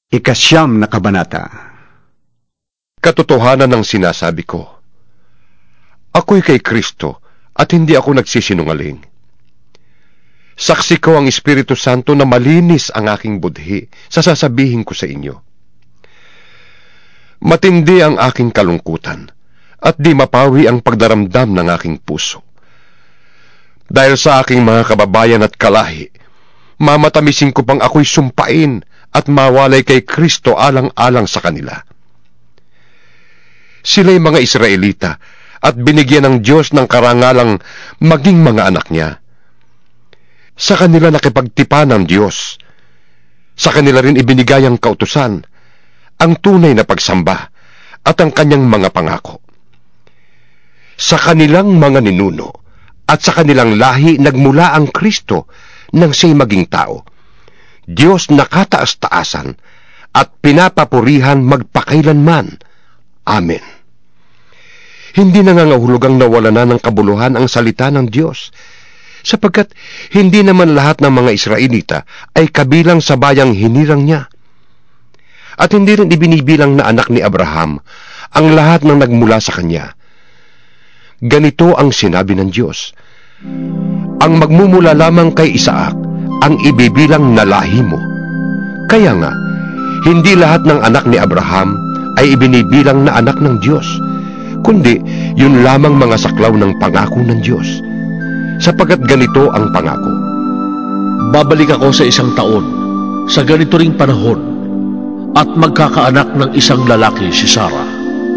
Ikasyam na kabanata. Katotohanan ng sinasabi ko. Ako'y kay Kristo at hindi ako nagsisinungaling. Saksi ko ang Espiritu Santo na malinis ang aking budhi sa sasabihin ko sa inyo. Matindi ang aking kalungkutan at di mapawi ang pagdaramdam ng aking puso. Dahil sa aking mga kababayan at kalahi, mamatamisin ko pang ako'y sumpain at mawalay kay Kristo alang-alang sa kanila. Sila'y mga Israelita at binigyan ng Diyos ng karangalang maging mga anak niya. Sa kanila nakipagtipan ng Diyos. Sa kanila rin ibinigay ang kautusan, ang tunay na pagsamba at ang kanyang mga pangako. Sa kanilang mga ninuno at sa kanilang lahi nagmula ang Kristo nang siya'y maging tao. Diyos na kataas-taasan at pinapapurihan magpakailanman. Amen. Hindi nangangahulugang nawala na ng kabuluhan ang salita ng Diyos, sapagkat hindi naman lahat ng mga Israelita ay kabilang sa bayang hinirang niya. At hindi rin ibinibilang na anak ni Abraham ang lahat ng nagmula sa kanya. Ganito ang sinabi ng Diyos: ang magmumula lamang kay Isaac ang ibibilang na lahi mo. Kaya nga, hindi lahat ng anak ni Abraham ay ibinibilang na anak ng Diyos, kundi yun lamang mga saklaw ng pangako ng Diyos. Sapagkat ganito ang pangako: babalik ako sa 1 taon, sa ganito ring panahon, at magkakaanak ng isang lalaki si Sarah.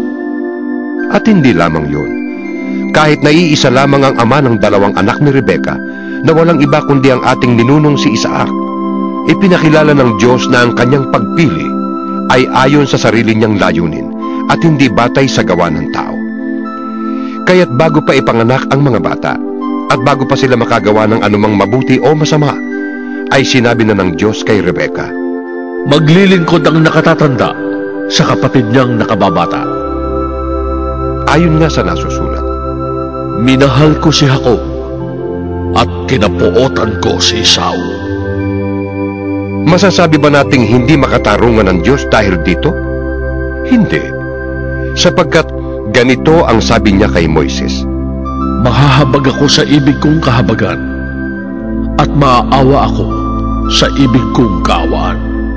At hindi lamang yun. Kahit naiisa lamang ang ama ng 2 anak ni Rebecca, na walang iba kundi ang ating ninunong si Isaac, ipinakilala ng Diyos na ang kanyang pagpili ay ayon sa sarili niyang layunin at hindi batay sa gawa ng tao. Kaya't bago pa ipanganak ang mga bata at bago pa sila makagawa ng anumang mabuti o masama, ay sinabi na ng Diyos kay Rebecca, maglilingkod ang nakatatanda sa kapatid niyang nakababata. Ayon nga sa nasusulat, minahal ko si Jacob at kinapuotan ko si Esau. Masasabi ba nating hindi makatarungan ng Diyos dahil dito? Hindi. Sapagkat ganito ang sabi niya kay Moises, mahahabag ako sa ibig kong kahabagan at maaawa ako sa ibig kong kaawaan.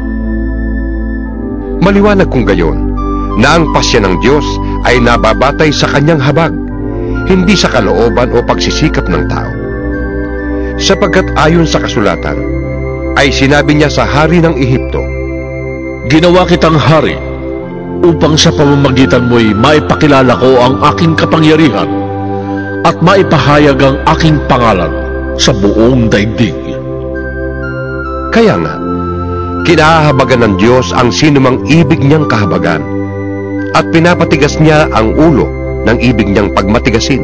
Maliwanag kung gayon na ang pasya ng Diyos ay nababatay sa kanyang habag, hindi sa kalooban o pagsisikap ng tao. Sapagkat ayon sa kasulatan, ay sinabi niya sa hari ng Ehipto, ginawa kitang hari upang sa pamamagitan mo'y maipakilala ko ang aking kapangyarihan at maipahayag ang aking pangalan sa buong daigdig. Kaya nga, kinahahabagan ng Diyos ang sinumang ibig niyang kahabagan at pinapatigas niya ang ulo ng ibig niyang pagmatigasin.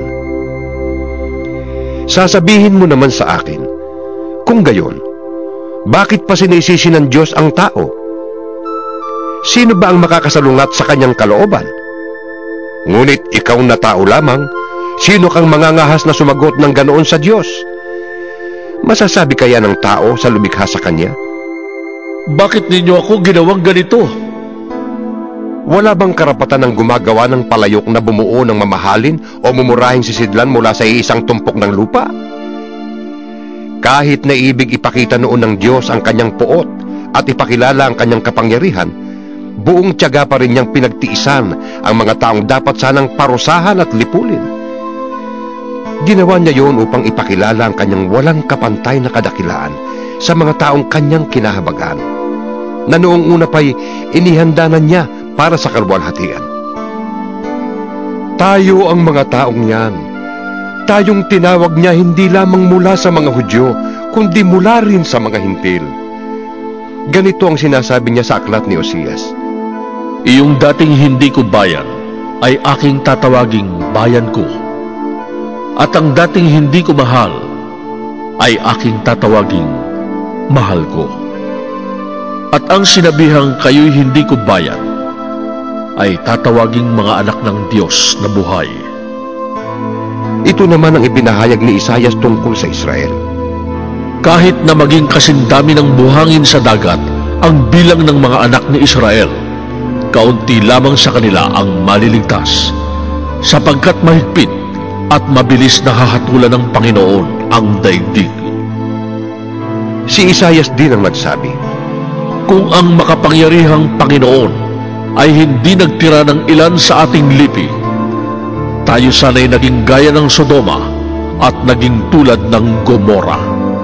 Sasabihin mo naman sa akin, kung gayon, bakit pa sinisisi ng Diyos ang tao? Sino ba ang makakasalungat sa kanyang kalooban? Ngunit ikaw na tao lamang, sino kang mangangahas na sumagot ng ganoon sa Diyos? Masasabi kaya ng tao sa lumikha sa Kanya, bakit ninyo ako ginawang ganito? Wala bang karapatan ng gumagawa ng palayok na bumuo ng mamahalin o mumurahing sisidlan mula sa iisang tumpok ng lupa? Kahit na ibig ipakita noon ng Diyos ang kanyang puot at ipakilala ang kanyang kapangyarihan, buong tiyaga pa rin niyang pinagtiisan ang mga taong dapat sanang parusahan at lipulin. Ginawa niya yon upang ipakilala ang kanyang walang kapantay na kadakilaan sa mga taong kanyang kinahabagan, na noong una pa'y inihanda na niya para sa kalwalhatian. Tayo ang mga taong yan. Tayong tinawag niya hindi lamang mula sa mga Hudyo, kundi mula rin sa mga Hintil. Ganito ang sinasabi niya sa aklat ni Osias, iyong dating hindi ko bayan ay aking tatawaging bayan ko, at ang dating hindi ko mahal ay aking tatawaging mahal ko. At ang sinabihang kayo'y hindi ko bayan ay tatawaging mga anak ng Diyos na buhay. Ito naman ang ibinahayag ni Isaias tungkol sa Israel. Kahit na maging kasindami ng buhangin sa dagat ang bilang ng mga anak ni Israel, kaunti lamang sa kanila ang maliligtas, sapagkat mahigpit at mabilis na hahatulan ng Panginoon ang daigdig. Si Isaias din ang nagsabi, Kung ang makapangyarihang Panginoon ay hindi nagtira ng ilan sa ating lipi, tayo sana'y naging gaya ng Sodoma at naging tulad ng Gomora.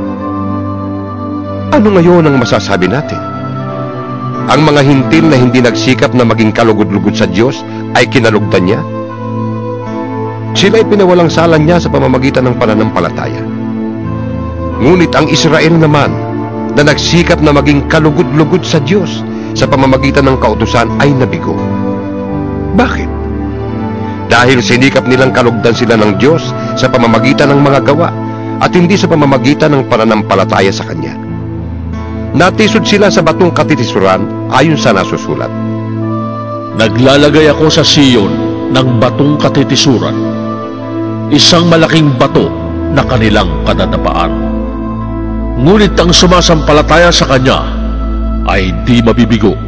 ano ngayon ang masasabi natin? Ang mga hintil na hindi nagsikap na maging kalugod-lugod sa Diyos ay kinalugdan niya? Sila'y pinawalang salan niya sa pamamagitan ng pananampalataya. Ngunit ang Israel naman na nagsikap na maging kalugod-lugod sa Diyos sa pamamagitan ng kautusan ay nabigo. Bakit? Dahil sinikap nilang kalugdan sila ng Diyos sa pamamagitan ng mga gawa at hindi sa pamamagitan ng pananampalataya sa Kanya. Natisod sila sa batong katitisuran ayon sa nasusulat. Naglalagay ako sa Siyon ng batong katitisuran, isang malaking bato na kanilang kadadapaan. Ngunit ang sumasampalataya sa Kanya ay di mabibigo.